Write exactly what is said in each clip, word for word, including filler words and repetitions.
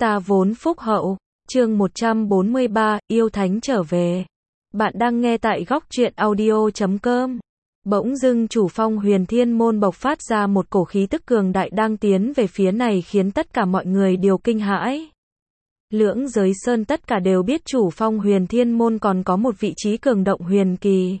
Ta vốn phúc hậu, chương một trăm bốn mươi ba, yêu thánh trở về. Bạn đang nghe tại góc truyện audio chấm com. Bỗng dưng chủ phong Huyền Thiên Môn bộc phát ra một cổ khí tức cường đại đang tiến về phía này khiến tất cả mọi người đều kinh hãi. Lưỡng giới sơn tất cả đều biết chủ phong Huyền Thiên Môn còn có một vị trí cường động huyền kỳ.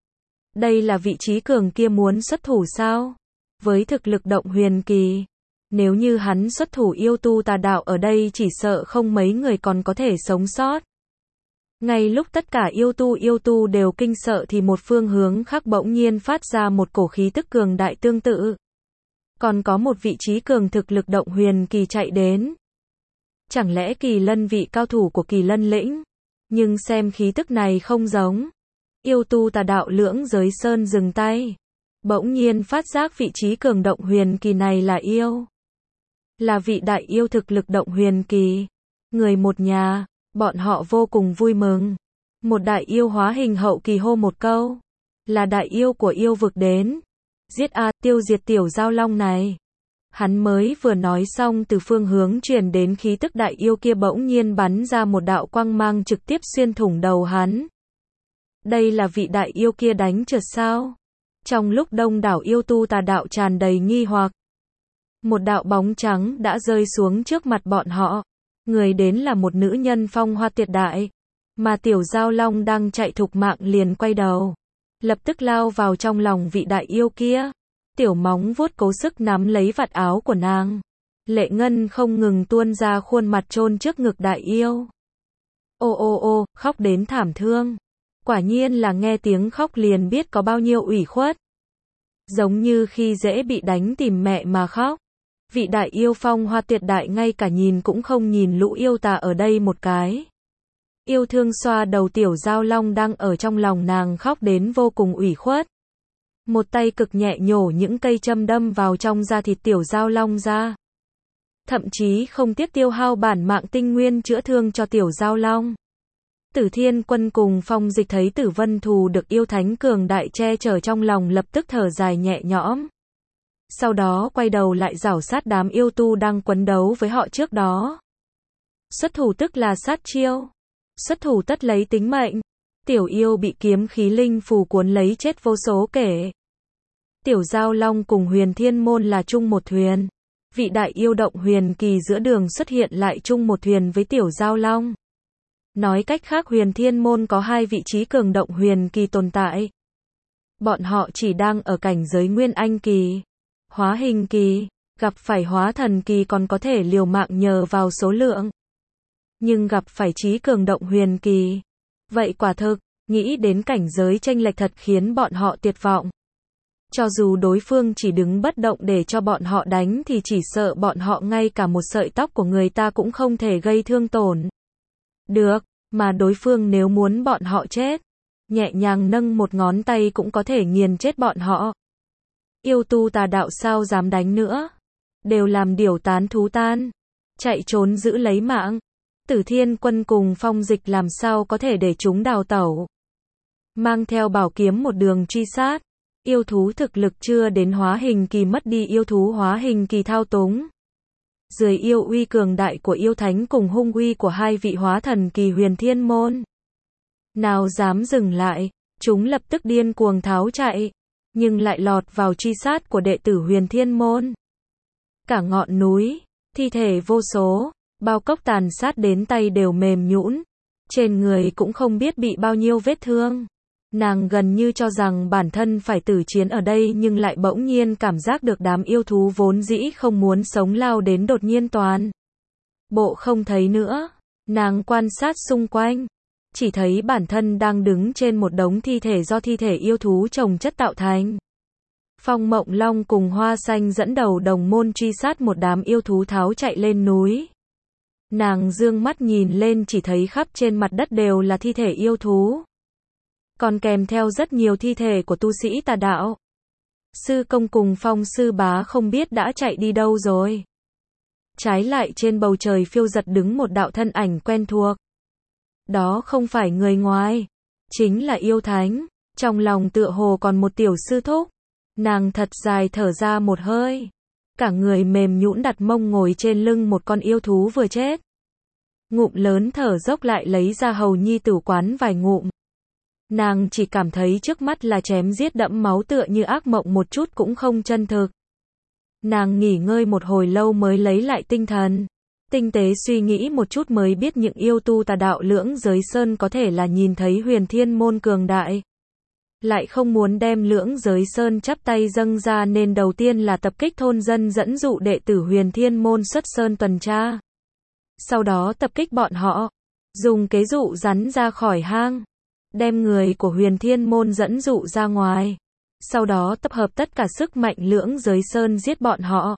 Đây là vị trí cường kia muốn xuất thủ sao? Với thực lực động huyền kỳ, nếu như hắn xuất thủ yêu tu tà đạo ở đây chỉ sợ không mấy người còn có thể sống sót. Ngay lúc tất cả yêu tu yêu tu đều kinh sợ thì một phương hướng khác bỗng nhiên phát ra một cổ khí tức cường đại tương tự. Còn có một vị trí cường thực lực động huyền kỳ chạy đến. Chẳng lẽ Kỳ Lân vị cao thủ của Kỳ Lân lĩnh? Nhưng xem khí tức này không giống. Yêu tu tà đạo lưỡng giới sơn dừng tay. Bỗng nhiên phát giác vị trí cường động huyền kỳ này là yêu. Là vị đại yêu thực lực động huyền kỳ. Người một nhà, bọn họ vô cùng vui mừng. Một đại yêu hóa hình hậu kỳ hô một câu. Là đại yêu của yêu vực đến. Giết a, tiêu diệt tiểu giao long này. Hắn mới vừa nói xong từ phương hướng truyền đến khí tức đại yêu kia bỗng nhiên bắn ra một đạo quang mang trực tiếp xuyên thủng đầu hắn. Đây là vị đại yêu kia đánh trượt sao? Trong lúc đông đảo yêu tu tà đạo tràn đầy nghi hoặc, một đạo bóng trắng đã rơi xuống trước mặt bọn họ. Người đến là một nữ nhân phong hoa tuyệt đại, mà tiểu giao long đang chạy thục mạng liền quay đầu, lập tức lao vào trong lòng vị đại yêu kia. Tiểu móng vuốt cố sức nắm lấy vạt áo của nàng. Lệ ngân không ngừng tuôn ra khuôn mặt chôn trước ngực đại yêu. Ô ô ô, khóc đến thảm thương. Quả nhiên là nghe tiếng khóc liền biết có bao nhiêu ủy khuất. Giống như khi dễ bị đánh tìm mẹ mà khóc. Vị đại yêu phong hoa tuyệt đại ngay cả nhìn cũng không nhìn lũ yêu tà ở đây một cái. Yêu thương xoa đầu tiểu giao long đang ở trong lòng nàng khóc đến vô cùng ủy khuất. Một tay cực nhẹ nhổ những cây châm đâm vào trong da thịt tiểu giao long ra. Thậm chí không tiếc tiêu hao bản mạng tinh nguyên chữa thương cho tiểu giao long. Tử Thiên Quân cùng Phong Dịch thấy Tử Vân Thù được yêu thánh cường đại che chở trong lòng lập tức thở dài nhẹ nhõm. Sau đó quay đầu lại rảo sát đám yêu tu đang quấn đấu với họ trước đó. Xuất thủ tức là sát chiêu. Xuất thủ tất lấy tính mệnh. Tiểu yêu bị kiếm khí linh phù cuốn lấy chết vô số kể. Tiểu giao long cùng Huyền Thiên Môn là chung một thuyền. Vị đại yêu động huyền kỳ giữa đường xuất hiện lại chung một thuyền với tiểu giao long. Nói cách khác Huyền Thiên Môn có hai vị trí cường động huyền kỳ tồn tại. Bọn họ chỉ đang ở cảnh giới nguyên anh kỳ, hóa hình kỳ, gặp phải hóa thần kỳ còn có thể liều mạng nhờ vào số lượng. Nhưng gặp phải trí cường động huyền kỳ, vậy quả thực, nghĩ đến cảnh giới chênh lệch thật khiến bọn họ tuyệt vọng. Cho dù đối phương chỉ đứng bất động để cho bọn họ đánh thì chỉ sợ bọn họ ngay cả một sợi tóc của người ta cũng không thể gây thương tổn. Được, mà đối phương nếu muốn bọn họ chết, nhẹ nhàng nâng một ngón tay cũng có thể nghiền chết bọn họ. Yêu tu tà đạo sao dám đánh nữa, đều làm điểu tán thú tan, chạy trốn giữ lấy mạng. Tử Thiên Quân cùng Phong Dịch làm sao có thể để chúng đào tẩu. Mang theo bảo kiếm một đường truy sát, yêu thú thực lực chưa đến hóa hình kỳ mất đi yêu thú hóa hình kỳ thao túng. Dưới yêu uy cường đại của yêu thánh cùng hung uy của hai vị hóa thần kỳ Huyền Thiên Môn, nào dám dừng lại, chúng lập tức điên cuồng tháo chạy, nhưng lại lọt vào truy sát của đệ tử Huyền Thiên Môn. Cả ngọn núi, thi thể vô số, bao cốc tàn sát đến tay đều mềm nhũn, trên người cũng không biết bị bao nhiêu vết thương. Nàng gần như cho rằng bản thân phải tử chiến ở đây nhưng lại bỗng nhiên cảm giác được đám yêu thú vốn dĩ không muốn sống lao đến đột nhiên toàn bộ không thấy nữa. Nàng quan sát xung quanh, chỉ thấy bản thân đang đứng trên một đống thi thể do thi thể yêu thú chồng chất tạo thành. Phong Mộng Long cùng Hoa Xanh dẫn đầu đồng môn truy sát một đám yêu thú tháo chạy lên núi. Nàng dương mắt nhìn lên chỉ thấy khắp trên mặt đất đều là thi thể yêu thú. Còn kèm theo rất nhiều thi thể của tu sĩ tà đạo. Sư công cùng Phong sư bá không biết đã chạy đi đâu rồi. Trái lại trên bầu trời phiêu giật đứng một đạo thân ảnh quen thuộc. Đó không phải người ngoài, chính là yêu thánh. Trong lòng tựa hồ còn một tiểu sư thúc. Nàng thật dài thở ra một hơi. Cả người mềm nhũn đặt mông ngồi trên lưng một con yêu thú vừa chết. ngụm lớn thở dốc lại lấy ra hầu nhi tử quán vài ngụm. Nàng chỉ cảm thấy trước mắt là chém giết đẫm máu tựa như ác mộng một chút cũng không chân thực. Nàng nghỉ ngơi một hồi lâu mới lấy lại tinh thần. Tinh tế suy nghĩ một chút mới biết những yêu tu tà đạo lưỡng giới sơn có thể là nhìn thấy huyền thiên môn cường đại. Lại không muốn đem lưỡng giới sơn chắp tay dâng ra nên đầu tiên là tập kích thôn dân dẫn dụ đệ tử huyền thiên môn xuất sơn tuần tra. Sau đó tập kích bọn họ. Dùng kế dụ rắn ra khỏi hang. Đem người của huyền thiên môn dẫn dụ ra ngoài. Sau đó tập hợp tất cả sức mạnh lưỡng giới sơn giết bọn họ.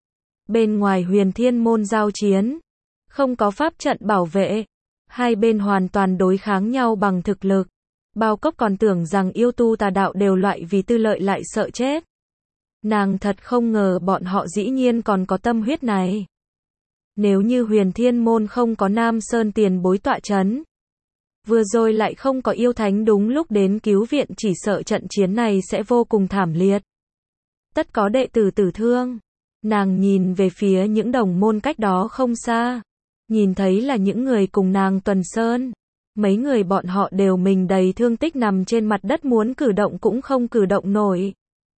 Bên ngoài huyền thiên môn giao chiến. Không có pháp trận bảo vệ. Hai bên hoàn toàn đối kháng nhau bằng thực lực. Bao Cốc còn tưởng rằng yêu tu tà đạo đều loại vì tư lợi lại sợ chết. Nàng thật không ngờ bọn họ dĩ nhiên còn có tâm huyết này. Nếu như huyền thiên môn không có Nam Sơn tiền bối tọa chấn. Vừa rồi lại không có yêu thánh đúng lúc đến cứu viện, chỉ sợ trận chiến này sẽ vô cùng thảm liệt. Tất có đệ tử tử thương. Nàng nhìn về phía những đồng môn cách đó không xa. Nhìn thấy là những người cùng nàng tuần sơn. Mấy người bọn họ đều mình đầy thương tích nằm trên mặt đất muốn cử động cũng không cử động nổi.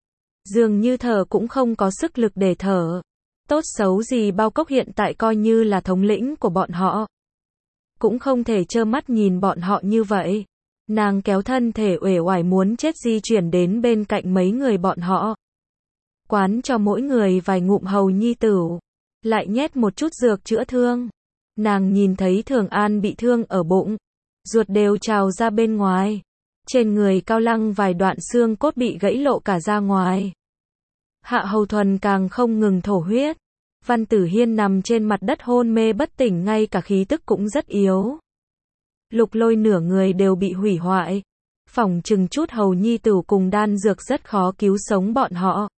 Dường như thở cũng không có sức lực để thở. Tốt xấu gì Bao Cốc hiện tại coi như là thống lĩnh của bọn họ. Cũng không thể trơ mắt nhìn bọn họ như vậy. Nàng kéo thân thể uể oải muốn chết di chuyển đến bên cạnh mấy người bọn họ. Quán cho mỗi người vài ngụm hầu nhi tửu. Lại nhét một chút dược chữa thương. Nàng nhìn thấy Thường An bị thương ở bụng. Ruột đều trào ra bên ngoài. Trên người Cao Lăng vài đoạn xương cốt bị gãy lộ cả ra ngoài. Hạ Hầu Thuần càng không ngừng thổ huyết. Văn Tử Hiên nằm trên mặt đất hôn mê bất tỉnh, ngay cả khí tức cũng rất yếu. Lục Lôi nửa người đều bị hủy hoại. Phỏng chừng chút hầu nhi tửu cùng đan dược rất khó cứu sống bọn họ.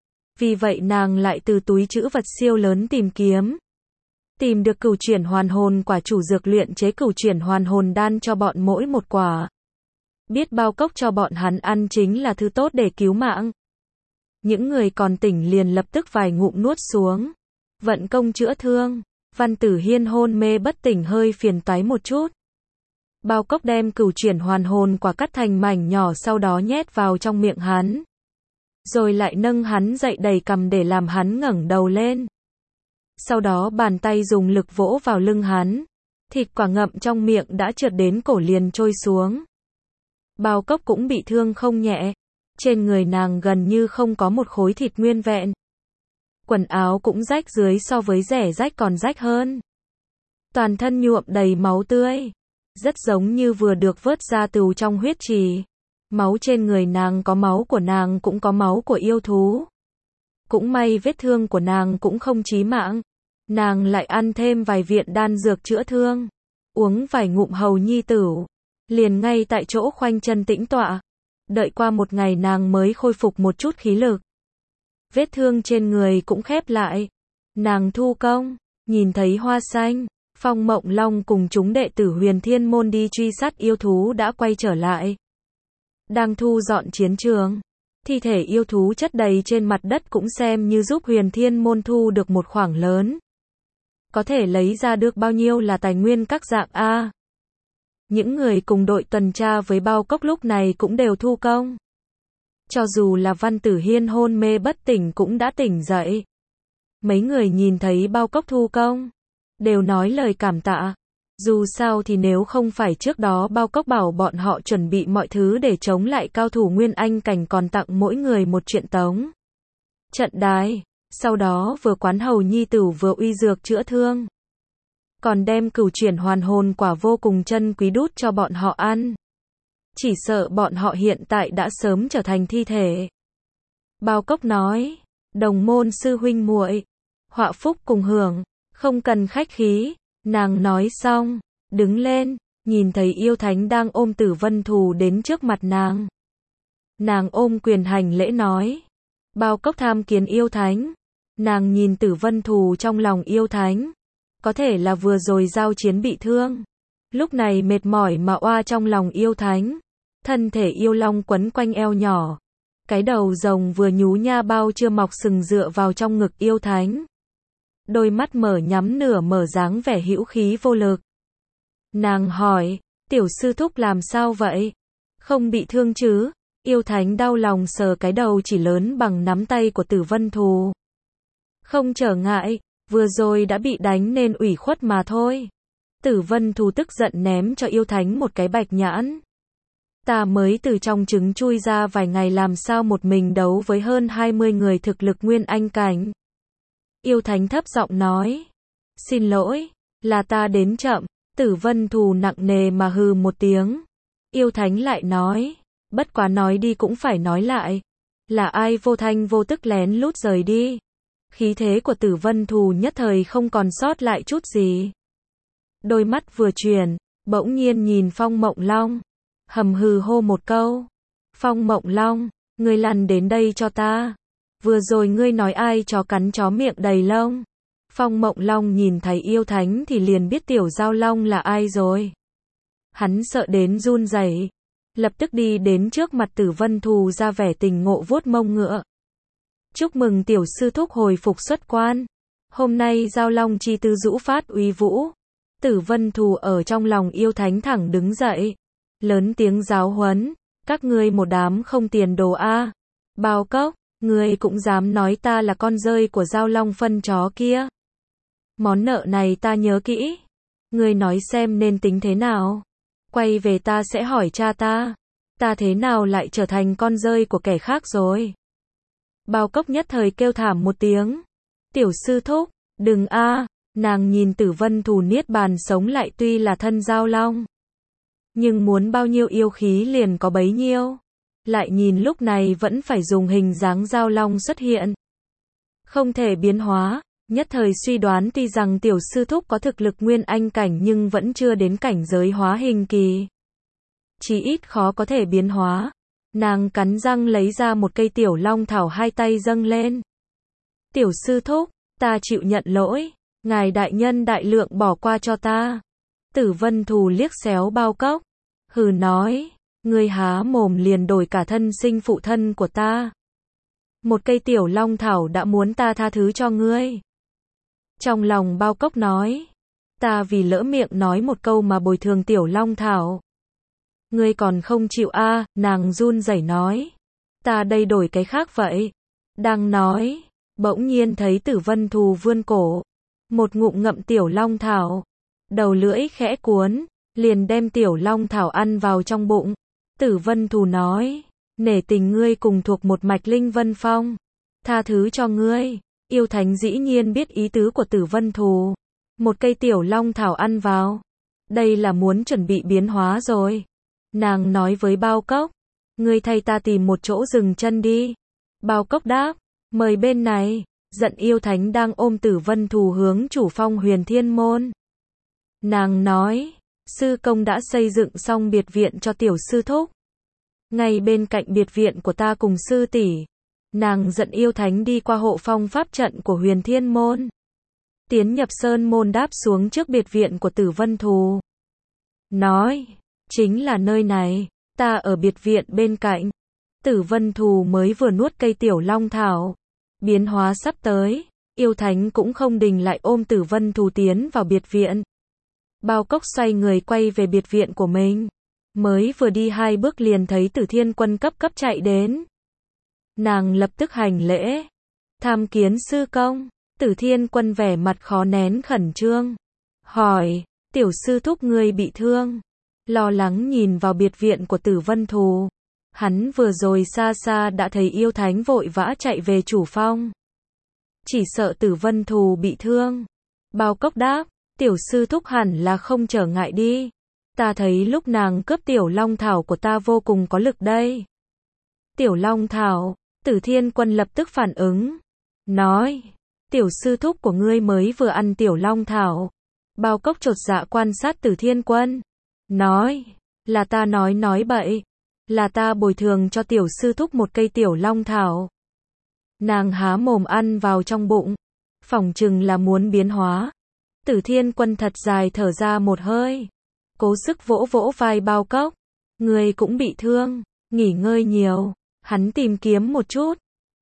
Vì vậy nàng lại từ túi trữ vật siêu lớn tìm kiếm. Tìm được cửu chuyển hoàn hồn quả, chủ dược luyện chế cửu chuyển hoàn hồn đan cho bọn mỗi một quả. Biết Bao Cốc cho bọn hắn ăn chính là thứ tốt để cứu mạng. Những người còn tỉnh liền lập tức vài ngụm nuốt xuống. Vận công chữa thương. Văn Tử Hiên hôn mê bất tỉnh hơi phiền toái một chút. Bao Cốc đem cửu chuyển hoàn hồn quả cắt thành mảnh nhỏ, sau đó nhét vào trong miệng hắn. Rồi lại nâng hắn dậy đầy cằm để làm hắn ngẩng đầu lên. Sau đó bàn tay dùng lực vỗ vào lưng hắn. Thịt quả ngậm trong miệng đã trượt đến cổ liền trôi xuống. Bao Cốc cũng bị thương không nhẹ. Trên người nàng gần như không có một khối thịt nguyên vẹn. Quần áo cũng rách dưới, so với rẻ rách còn rách hơn. Toàn thân nhuộm đầy máu tươi. Rất giống như vừa được vớt ra từ trong huyết trì. Máu trên người nàng có máu của nàng cũng có máu của yêu thú. Cũng may vết thương của nàng cũng không chí mạng. Nàng lại ăn thêm vài viện đan dược chữa thương. Uống vài ngụm hầu nhi tửu. Liền ngay tại chỗ khoanh chân tĩnh tọa. Đợi qua một ngày nàng mới khôi phục một chút khí lực. Vết thương trên người cũng khép lại. Nàng thu công. Nhìn thấy Hoa Xanh, Phong Mộng Long cùng chúng đệ tử huyền thiên môn đi truy sát yêu thú đã quay trở lại. Đang thu dọn chiến trường. Thi thể yêu thú chất đầy trên mặt đất cũng xem như giúp huyền thiên môn thu được một khoản lớn. Có thể lấy ra được bao nhiêu là tài nguyên các dạng A. Những người cùng đội tuần tra với Bao Cốc lúc này cũng đều thu công. Cho dù là Văn Tử Hiên hôn mê bất tỉnh cũng đã tỉnh dậy. Mấy người nhìn thấy Bao Cốc thu công, đều nói lời cảm tạ. Dù sao thì nếu không phải trước đó Bao Cốc bảo bọn họ chuẩn bị mọi thứ để chống lại cao thủ Nguyên Anh cảnh, còn tặng mỗi người một chuyện tống trận đái. Sau đó vừa quán hầu nhi tửu vừa uy dược chữa thương. Còn đem cửu chuyển hoàn hồn quả vô cùng chân quý đút cho bọn họ ăn. Chỉ sợ bọn họ hiện tại đã sớm trở thành thi thể. Bao Cốc nói, đồng môn sư huynh muội, họa phúc cùng hưởng, không cần khách khí. Nàng nói xong, đứng lên, nhìn thấy yêu thánh đang ôm Tử Vân Thù đến trước mặt nàng. Nàng ôm quyền hành lễ nói, Bao Cốc tham kiến yêu thánh. Nàng nhìn Tử Vân Thù trong lòng yêu thánh. Có thể là vừa rồi giao chiến bị thương. Lúc này mệt mỏi mà oa trong lòng yêu thánh. Thân thể yêu long quấn quanh eo nhỏ. Cái đầu rồng vừa nhú nha bao chưa mọc sừng dựa vào trong ngực yêu thánh. đôi mắt mở nhắm nửa mở dáng vẻ hữu khí vô lực. Nàng hỏi, tiểu sư thúc làm sao vậy? Không bị thương chứ? Yêu Thánh đau lòng sờ cái đầu chỉ lớn bằng nắm tay của Tử Vân Thù. Không trở ngại, vừa rồi đã bị đánh nên ủy khuất mà thôi. Tử Vân Thù tức giận ném cho Yêu Thánh một cái bạch nhãn. Ta mới từ trong trứng chui ra vài ngày làm sao một mình đấu với hơn hai mươi người thực lực nguyên anh cảnh. Yêu Thánh thấp giọng nói. Xin lỗi, là ta đến chậm. Tử Vân Thù nặng nề mà hừ một tiếng. Yêu Thánh lại nói. Bất quá nói đi cũng phải nói lại. Là ai vô thanh vô tức lén lút rời đi? Khí thế của Tử Vân Thù nhất thời không còn sót lại chút gì. Đôi mắt vừa chuyển, bỗng nhiên nhìn Phong Mộng Long. Hầm hừ hô một câu. Phong Mộng Long, ngươi lăn đến đây cho ta. Vừa rồi ngươi nói ai chó cắn chó miệng đầy lông. Phong Mộng Long nhìn thấy Yêu Thánh thì liền biết Tiểu Giao Long là ai rồi. Hắn sợ đến run rẩy, lập tức đi đến trước mặt Tử Vân Thù ra vẻ tình ngộ vuốt mông ngựa. Chúc mừng tiểu sư thúc hồi phục xuất quan. Hôm nay Giao Long chi tư dũ phát uy vũ. Tử Vân Thù ở trong lòng Yêu Thánh thẳng đứng dậy. Lớn tiếng giáo huấn. Các ngươi một đám không tiền đồ a. Bao cốc, ngươi cũng dám nói ta là con rơi của Giao Long phân chó kia. Món nợ này ta nhớ kỹ. Ngươi nói xem nên tính thế nào. Quay về ta sẽ hỏi cha ta. Ta thế nào lại trở thành con rơi của kẻ khác rồi. Bao cốc nhất thời kêu thảm một tiếng. Tiểu sư thúc, đừng a. Nàng nhìn Tử Vân Thù niết bàn sống lại tuy là thân Giao Long. Nhưng muốn bao nhiêu yêu khí liền có bấy nhiêu. Lại nhìn lúc này vẫn phải dùng hình dáng Giao Long xuất hiện. Không thể biến hóa. Nhất thời suy đoán tuy rằng tiểu sư thúc có thực lực nguyên anh cảnh nhưng vẫn chưa đến cảnh giới hóa hình kỳ. Chí ít khó có thể biến hóa. Nàng cắn răng lấy ra một cây tiểu long thảo hai tay dâng lên. Tiểu sư thúc, ta chịu nhận lỗi. Ngài đại nhân đại lượng bỏ qua cho ta. Tử Vân Thù liếc xéo Bao cốc. Hừ nói, ngươi há mồm liền đổi cả thân sinh phụ thân của ta. Một cây tiểu long thảo đã muốn ta tha thứ cho ngươi. Trong lòng Bao cốc nói, ta vì lỡ miệng nói một câu mà bồi thường tiểu long thảo. Ngươi còn không chịu a? À, nàng run rẩy nói. Ta đây đổi cái khác vậy. Đang nói, bỗng nhiên thấy Tử Vân Thù vươn cổ. Một ngụm ngậm tiểu long thảo. Đầu lưỡi khẽ cuốn, liền đem tiểu long thảo ăn vào trong bụng. Tử Vân Thù nói, nể tình ngươi cùng thuộc một mạch Linh Vân Phong. Tha thứ cho ngươi. Yêu Thánh dĩ nhiên biết ý tứ của Tử Vân Thù. Một cây tiểu long thảo ăn vào. Đây là muốn chuẩn bị biến hóa rồi. Nàng nói với Bao cốc. Ngươi thay ta tìm một chỗ dừng chân đi. Bao cốc đáp. Mời bên này. Giận Yêu Thánh đang ôm Tử Vân Thù hướng chủ phong Huyền Thiên Môn. Nàng nói. Sư công đã xây dựng xong biệt viện cho tiểu sư thúc. Ngay bên cạnh biệt viện của ta cùng sư tỷ. Nàng giận Yêu Thánh đi qua hộ phong pháp trận của Huyền Thiên Môn. Tiến nhập sơn môn đáp xuống trước biệt viện của Tử Vân Thù. Nói, chính là nơi này, ta ở biệt viện bên cạnh. Tử Vân Thù mới vừa nuốt cây tiểu long thảo. Biến hóa sắp tới, Yêu Thánh cũng không đình lại ôm Tử Vân Thù tiến vào biệt viện. Bao cốc xoay người quay về biệt viện của mình. Mới vừa đi hai bước liền thấy Tử Thiên Quân cấp cấp chạy đến. Nàng lập tức hành lễ. Tham kiến sư công. Tử Thiên Quân vẻ mặt khó nén khẩn trương. Hỏi, tiểu sư thúc ngươi bị thương. Lo lắng nhìn vào biệt viện của Tử Vân Thù. Hắn vừa rồi xa xa đã thấy Yêu Thánh vội vã chạy về chủ phong. Chỉ sợ Tử Vân Thù bị thương. Bao cốc đáp, tiểu sư thúc hẳn là không trở ngại đi. Ta thấy lúc nàng cướp tiểu long thảo của ta vô cùng có lực đây. Tiểu long thảo. Tử Thiên Quân lập tức phản ứng. Nói, tiểu sư thúc của ngươi mới vừa ăn tiểu long thảo. Bao cốc chột dạ quan sát Tử Thiên Quân. Nói, là ta nói nói bậy. Là ta bồi thường cho tiểu sư thúc một cây tiểu long thảo. Nàng há mồm ăn vào trong bụng. Phỏng chừng là muốn biến hóa. Tử Thiên Quân thật dài thở ra một hơi. Cố sức vỗ vỗ vai Bao cốc. Ngươi cũng bị thương. Nghỉ ngơi nhiều. Hắn tìm kiếm một chút.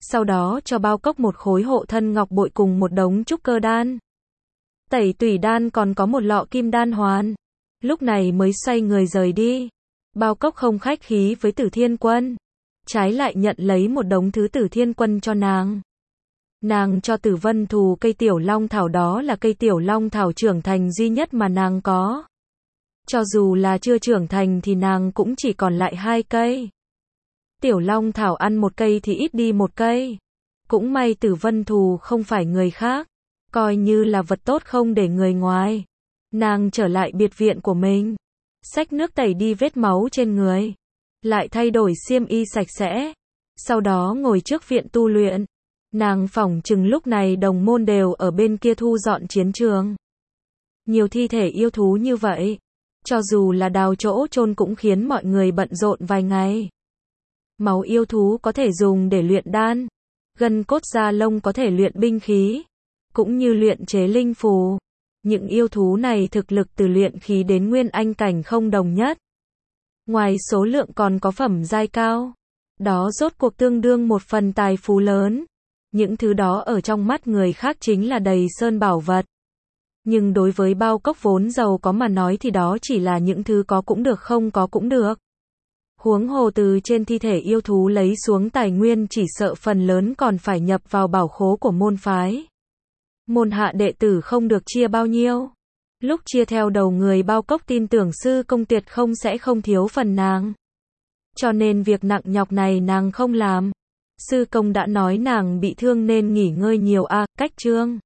sau đó cho Bao Cốc một khối hộ thân ngọc bội cùng một đống trúc cơ đan. Tẩy tủy đan còn có một lọ kim đan hoàn. Lúc này mới xoay người rời đi. Bao Cốc không khách khí với Tử Thiên Quân, trái lại nhận lấy một đống thứ Tử Thiên Quân cho nàng. Nàng cho Tử Vân Thù cây tiểu long thảo, đó là cây tiểu long thảo trưởng thành duy nhất mà nàng có. Cho dù là chưa trưởng thành thì nàng cũng chỉ còn lại hai cây. Tiểu long thảo ăn một cây thì ít đi một cây. Cũng may Tử Vân Thù không phải người khác, coi như là vật tốt không để người ngoài. Nàng trở lại biệt viện của mình, xách nước tẩy đi vết máu trên người, lại thay đổi xiêm y sạch sẽ, sau đó ngồi trước viện tu luyện. Nàng phỏng chừng lúc này đồng môn đều ở bên kia thu dọn chiến trường. Nhiều thi thể yêu thú như vậy, cho dù là đào chỗ chôn cũng khiến mọi người bận rộn vài ngày. Máu yêu thú có thể dùng để luyện đan, gân cốt da lông có thể luyện binh khí, cũng như luyện chế linh phù. Những yêu thú này thực lực từ luyện khí đến nguyên anh cảnh không đồng nhất. Ngoài số lượng còn có phẩm giai cao. Đó rốt cuộc tương đương một phần tài phú lớn. Những thứ đó ở trong mắt người khác chính là đầy sơn bảo vật. Nhưng đối với Bao Cốc vốn giàu có mà nói thì đó chỉ là những thứ có cũng được không có cũng được. Huống hồ từ trên thi thể yêu thú lấy xuống tài nguyên chỉ sợ phần lớn còn phải nhập vào bảo khố của môn phái. Môn hạ đệ tử không được chia bao nhiêu. Lúc chia theo đầu người, Bao Cốc tin tưởng sư công tuyệt không sẽ không thiếu phần nàng. Cho nên việc nặng nhọc này nàng không làm. Sư công đã nói nàng bị thương nên nghỉ ngơi nhiều a. À, cách chương